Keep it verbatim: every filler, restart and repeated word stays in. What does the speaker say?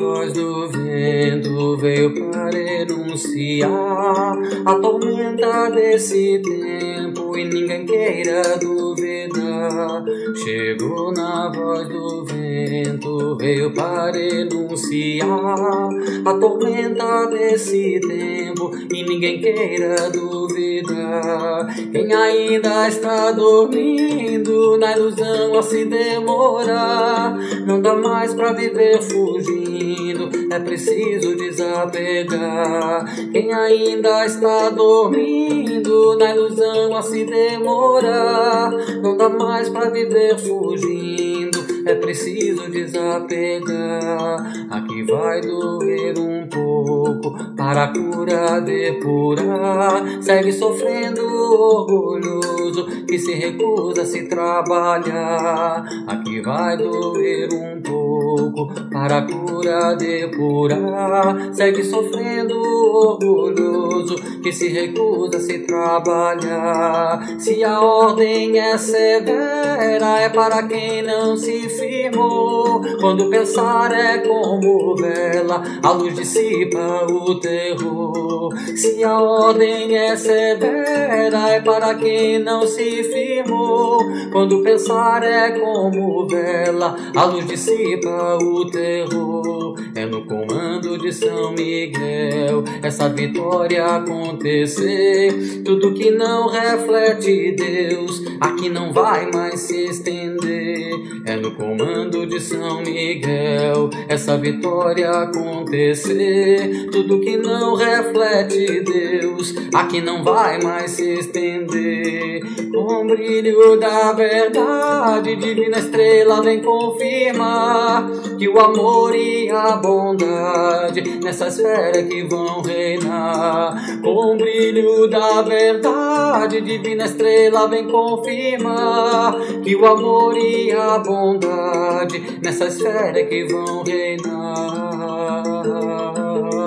voz do vento veio para enunciar a tormenta desse tempo e ninguém queira duvidar. Chegou na voz do vento, veio para enunciar a tormenta desse tempo e ninguém queira duvidar. Quem ainda está dormindo na ilusão a se demorar, não dá mais pra viver fugindo, é preciso desapegar. Quem ainda está dormindo na ilusão a se demorar, não dá mais pra viver fugindo, é preciso desapegar. Aqui vai doer um pouco para a cura depurar. Segue sofrendo orgulhoso que se recusa a se trabalhar. Aqui vai doer um pouco para a cura depurar. Segue sofrendo orgulhoso que se recusa a se trabalhar. Se a ordem é severa, é para quem não se firmou. Quando pensar é como vela, a luz dissipa o terror. Se a ordem é severa, é para quem não se firmou. Quando pensar é como vela, a luz dissipa o terror. É no comando de São Miguel essa vitória acontecer. Tudo que não reflete Deus aqui não vai mais se estender. É no comando de São Miguel essa vitória acontecer. Tudo que não reflete Deus aqui não vai mais se estender. Com o brilho da verdade, divina estrela vem confirmar que o amor e a bondade nessa esfera que vão reinar. Com o brilho da verdade, divina estrela vem confirmar que o amor e a bondade nessa esfera que vão reinar.